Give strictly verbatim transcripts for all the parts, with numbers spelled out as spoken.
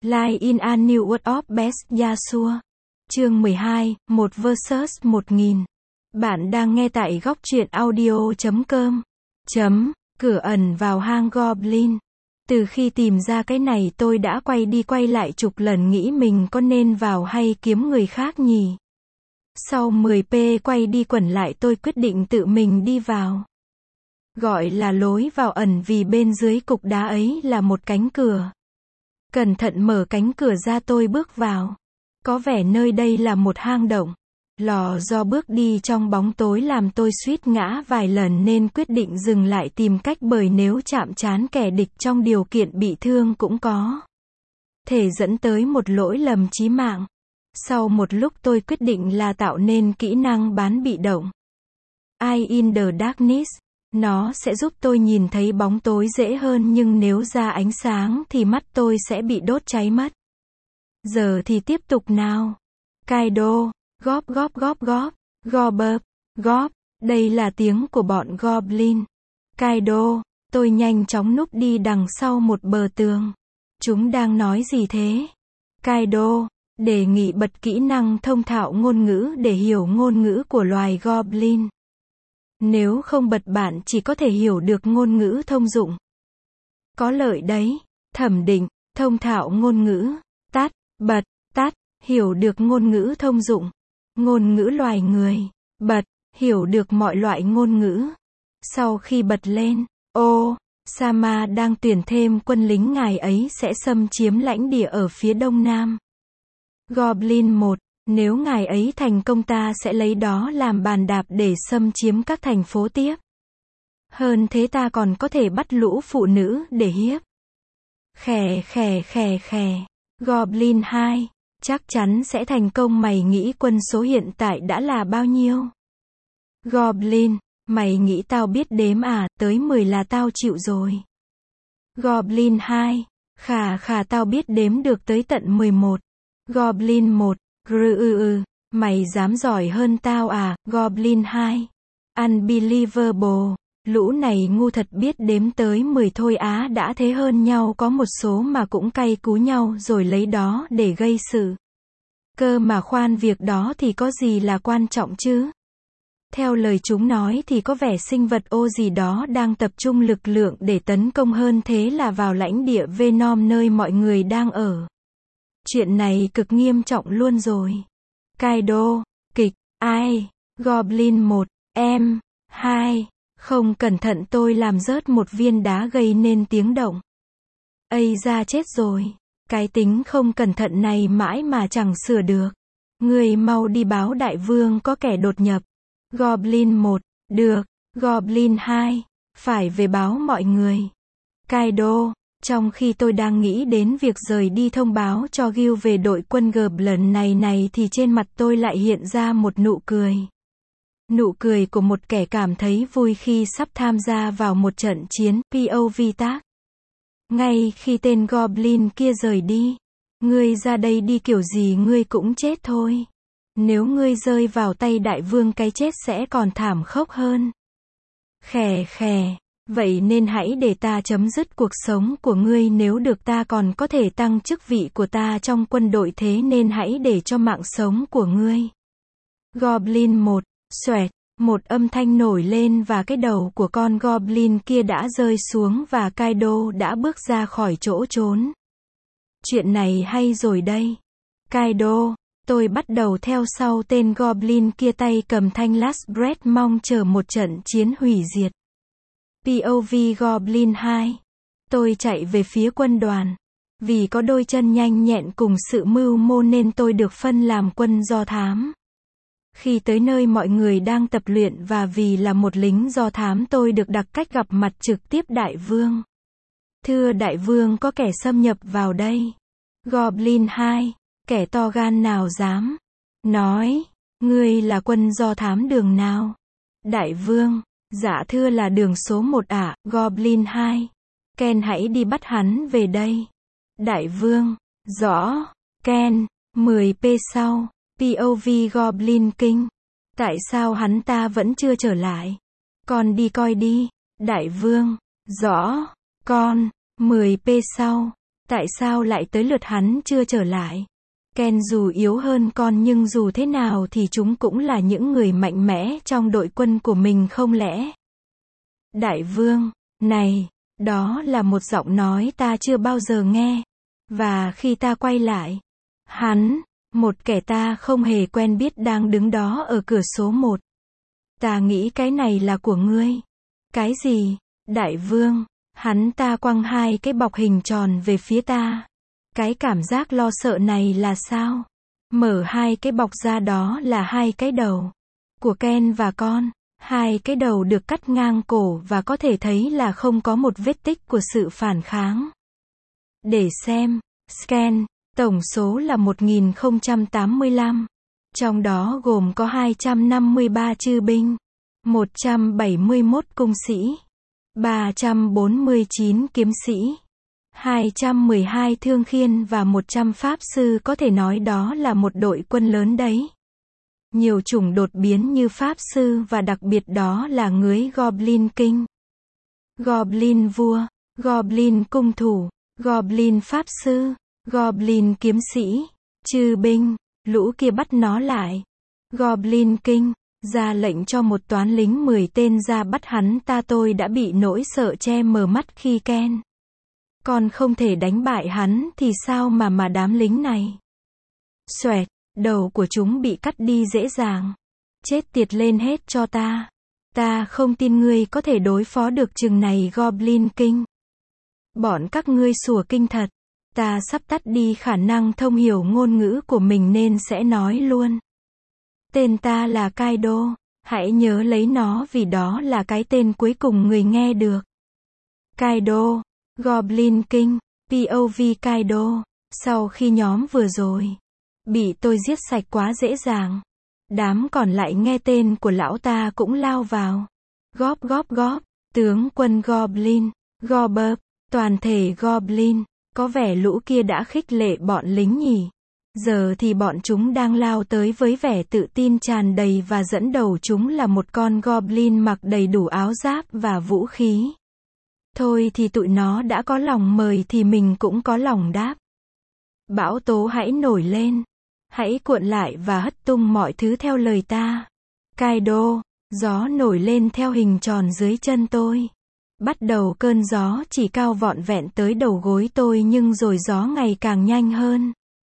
Lie in a New World of Best Yasuo. Chương mười hai, một versus một nghìn. Bạn đang nghe tại góc truyện audio chấm com. Chấm, cửa ẩn vào hang Goblin. Từ khi tìm ra cái này tôi đã quay đi quay lại chục lần nghĩ mình có nên vào hay kiếm người khác nhỉ. Sau mười phút quay đi quẩn lại tôi quyết định tự mình đi vào. Gọi là lối vào ẩn vì bên dưới cục đá ấy là một cánh cửa. Cẩn thận mở cánh cửa ra tôi bước vào. Có vẻ nơi đây là một hang động. Lò do bước đi trong bóng tối làm tôi suýt ngã vài lần nên quyết định dừng lại tìm cách bởi nếu chạm trán kẻ địch trong điều kiện bị thương cũng có thể dẫn tới một lỗi lầm chí mạng. Sau một lúc tôi quyết định là tạo nên kỹ năng bán bị động. Eye in the Darkness. Nó sẽ giúp tôi nhìn thấy bóng tối dễ hơn nhưng nếu ra ánh sáng thì mắt tôi sẽ bị đốt cháy mất. Giờ thì tiếp tục nào. Kaido, góp góp góp góp, Gobbub, góp, đây là tiếng của bọn Goblin. Kaido, tôi nhanh chóng núp đi đằng sau một bờ tường. Chúng đang nói gì thế? Kaido, đề nghị bật kỹ năng thông thạo ngôn ngữ để hiểu ngôn ngữ của loài Goblin. Nếu không bật bạn chỉ có thể hiểu được ngôn ngữ thông dụng. Có lợi đấy. Thẩm định, thông thạo ngôn ngữ, tắt, bật, tắt, hiểu được ngôn ngữ thông dụng. Ngôn ngữ loài người, bật, hiểu được mọi loại ngôn ngữ. Sau khi bật lên, ô, Sama đang tuyển thêm quân lính ngài ấy sẽ xâm chiếm lãnh địa ở phía đông nam. Goblin một, nếu ngài ấy thành công ta sẽ lấy đó làm bàn đạp để xâm chiếm các thành phố tiếp. Hơn thế ta còn có thể bắt lũ phụ nữ để hiếp. Khè khè khè khè. Goblin hai, chắc chắn sẽ thành công mày nghĩ quân số hiện tại đã là bao nhiêu? Goblin, mày nghĩ tao biết đếm à, tới mười là tao chịu rồi. Goblin hai, khà khà tao biết đếm được tới tận mười một. Goblin một, grư ư ư, mày dám giỏi hơn tao à, Goblin hai. Unbelievable, lũ này ngu thật biết đếm tới mười thôi á đã thế hơn nhau có một số mà cũng cay cú nhau rồi lấy đó để gây sự. Cơ mà khoan việc đó thì có gì là quan trọng chứ? Theo lời chúng nói thì có vẻ sinh vật ô gì đó đang tập trung lực lượng để tấn công hơn thế là vào lãnh địa Venom nơi mọi người đang ở. Chuyện này cực nghiêm trọng luôn rồi. Kaido, kịch, ai, Goblin một, em, hai, không cẩn thận tôi làm rớt một viên đá gây nên tiếng động. Ây da chết rồi, cái tính không cẩn thận này mãi mà chẳng sửa được. Người mau đi báo đại vương có kẻ đột nhập. Goblin một, được, Goblin hai, phải về báo mọi người. Kaido, trong khi tôi đang nghĩ đến việc rời đi thông báo cho Gil về đội quân Goblin này này thì trên mặt tôi lại hiện ra một nụ cười. Nụ cười của một kẻ cảm thấy vui khi sắp tham gia vào một trận chiến pê o vê tác. Ngay khi tên Goblin kia rời đi, ngươi ra đây đi kiểu gì ngươi cũng chết thôi. Nếu ngươi rơi vào tay đại vương cái chết sẽ còn thảm khốc hơn. Khè khè, vậy nên hãy để ta chấm dứt cuộc sống của ngươi nếu được ta còn có thể tăng chức vị của ta trong quân đội thế nên hãy để cho mạng sống của ngươi. Goblin một, xoẹt, một âm thanh nổi lên và cái đầu của con Goblin kia đã rơi xuống và Kaido đã bước ra khỏi chỗ trốn. Chuyện này hay rồi đây. Kaido, tôi bắt đầu theo sau tên Goblin kia tay cầm thanh Last Breath mong chờ một trận chiến hủy diệt. pê o vê Goblin hai. Tôi chạy về phía quân đoàn. Vì có đôi chân nhanh nhẹn cùng sự mưu mô nên tôi được phân làm quân do thám. Khi tới nơi mọi người đang tập luyện và vì là một lính do thám tôi được đặt cách gặp mặt trực tiếp đại vương. Thưa đại vương có kẻ xâm nhập vào đây. Goblin hai, kẻ to gan nào dám nói, ngươi là quân do thám đường nào? Đại vương, dạ thưa là đường số một ạ, à, Goblin hai. Ken hãy đi bắt hắn về đây. Đại vương, rõ, Ken, mười phút sau. pê o vê Goblin King. Tại sao hắn ta vẫn chưa trở lại? Con đi coi đi. Đại vương, rõ, con, mười phút sau. Tại sao lại tới lượt hắn chưa trở lại? Ken dù yếu hơn con nhưng dù thế nào thì chúng cũng là những người mạnh mẽ trong đội quân của mình không lẽ? Đại vương, này, đó là một giọng nói ta chưa bao giờ nghe. Và khi ta quay lại, hắn, một kẻ ta không hề quen biết đang đứng đó ở cửa số một. Ta nghĩ cái này là của ngươi. Cái gì? Đại vương, hắn ta quăng hai cái bọc hình tròn về phía ta. Cái cảm giác lo sợ này là sao? Mở hai cái bọc ra đó là hai cái đầu của Ken và con. Hai cái đầu được cắt ngang cổ và có thể thấy là không có một vết tích của sự phản kháng. Để xem, scan, tổng số là một nghìn không trăm tám mươi lăm. Trong đó gồm có hai trăm năm mươi ba chư binh, một trăm bảy mươi mốt cung sĩ, ba trăm bốn mươi chín kiếm sĩ, hai trăm mười hai thương khiên và một trăm pháp sư, có thể nói đó là một đội quân lớn đấy. Nhiều chủng đột biến như pháp sư và đặc biệt đó là ngưới Goblin King, Goblin vua, Goblin cung thủ, Goblin pháp sư, Goblin kiếm sĩ, chư binh, lũ kia bắt nó lại. Goblin King ra lệnh cho một toán lính mười tên ra bắt hắn ta. Tôi đã bị nỗi sợ che mờ mắt khi Ken con không thể đánh bại hắn thì sao mà mà đám lính này. Xoẹt, đầu của chúng bị cắt đi dễ dàng. Chết tiệt lên hết cho ta. Ta không tin ngươi có thể đối phó được chừng này Goblin King. Bọn các ngươi sủa kinh thật. Ta sắp tắt đi khả năng thông hiểu ngôn ngữ của mình nên sẽ nói luôn. Tên ta là Kaido. Hãy nhớ lấy nó vì đó là cái tên cuối cùng người nghe được. Kaido, Goblin King, pê ô vê Kaido. Sau khi nhóm vừa rồi bị tôi giết sạch quá dễ dàng, đám còn lại nghe tên của lão ta cũng lao vào. Góp góp góp, tướng quân Goblin, Gobbert, toàn thể Goblin. Có vẻ lũ kia đã khích lệ bọn lính nhỉ. Giờ thì bọn chúng đang lao tới với vẻ tự tin tràn đầy và dẫn đầu chúng là một con Goblin mặc đầy đủ áo giáp và vũ khí. Thôi thì tụi nó đã có lòng mời thì mình cũng có lòng đáp. Bão tố hãy nổi lên. Hãy cuộn lại và hất tung mọi thứ theo lời ta. Kaido, gió nổi lên theo hình tròn dưới chân tôi. Bắt đầu cơn gió chỉ cao vọn vẹn tới đầu gối tôi nhưng rồi gió ngày càng nhanh hơn.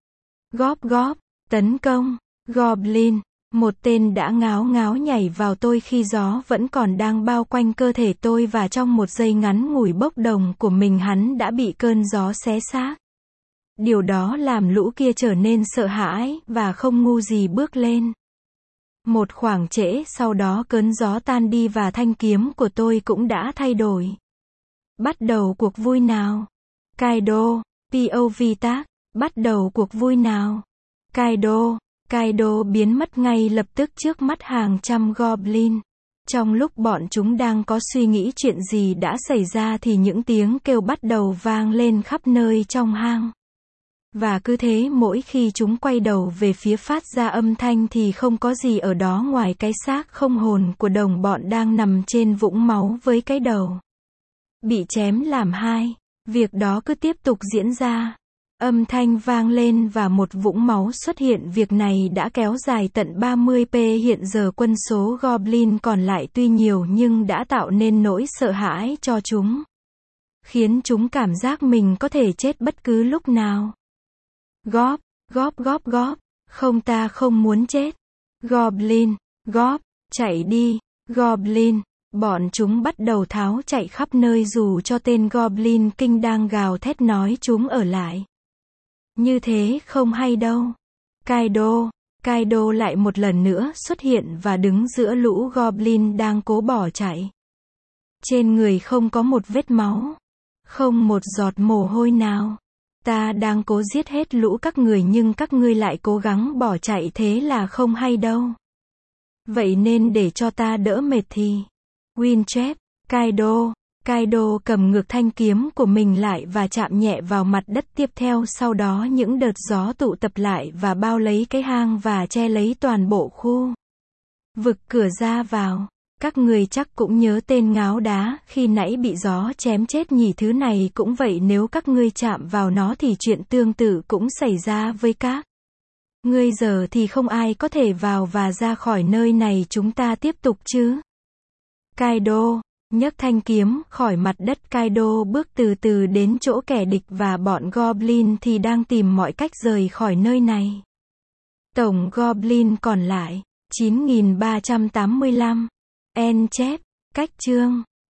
Góp góp, tấn công, Goblin. Một tên đã ngáo ngáo nhảy vào tôi khi gió vẫn còn đang bao quanh cơ thể tôi và trong một giây ngắn ngủi bốc đồng của mình hắn đã bị cơn gió xé xác. Điều đó làm lũ kia trở nên sợ hãi và không ngu gì bước lên. Một khoảng trễ sau đó cơn gió tan đi và thanh kiếm của tôi cũng đã thay đổi. Bắt đầu cuộc vui nào. Kaido, pê ô vê tác, bắt đầu cuộc vui nào. Kaido, Kaido biến mất ngay lập tức trước mắt hàng trăm Goblin. Trong lúc bọn chúng đang có suy nghĩ chuyện gì đã xảy ra thì những tiếng kêu bắt đầu vang lên khắp nơi trong hang. Và cứ thế mỗi khi chúng quay đầu về phía phát ra âm thanh thì không có gì ở đó ngoài cái xác không hồn của đồng bọn đang nằm trên vũng máu với cái đầu bị chém làm hai. Việc đó cứ tiếp tục diễn ra. Âm thanh vang lên và một vũng máu xuất hiện. Việc này đã kéo dài tận ba mươi phút. Hiện giờ quân số Goblin còn lại tuy nhiều nhưng đã tạo nên nỗi sợ hãi cho chúng, khiến chúng cảm giác mình có thể chết bất cứ lúc nào. Góp, góp góp góp, không ta không muốn chết. Goblin, góp, chạy đi, Goblin. Bọn chúng bắt đầu tháo chạy khắp nơi dù cho tên Goblin King đang gào thét nói chúng ở lại. Như thế không hay đâu. Kaido, Kaido lại một lần nữa xuất hiện và đứng giữa lũ Goblin đang cố bỏ chạy. Trên người không có một vết máu, không một giọt mồ hôi nào. Ta đang cố giết hết lũ các người nhưng các ngươi lại cố gắng bỏ chạy, thế là không hay đâu. Vậy nên để cho ta đỡ mệt thì Winchep, Kaido, Kaido cầm ngược thanh kiếm của mình lại và chạm nhẹ vào mặt đất. Tiếp theo sau đó những đợt gió tụ tập lại và bao lấy cái hang và che lấy toàn bộ khu vực cửa ra vào. Các người chắc cũng nhớ tên ngáo đá, khi nãy bị gió chém chết nhỉ, thứ này cũng vậy, nếu các ngươi chạm vào nó thì chuyện tương tự cũng xảy ra với các ngươi, giờ thì không ai có thể vào và ra khỏi nơi này, chúng ta tiếp tục chứ. Kaido nhấc thanh kiếm khỏi mặt đất, Kaido bước từ từ đến chỗ kẻ địch và bọn Goblin thì đang tìm mọi cách rời khỏi nơi này. Tổng Goblin còn lại chín nghìn ba trăm tám mươi lăm. En chép, cách chương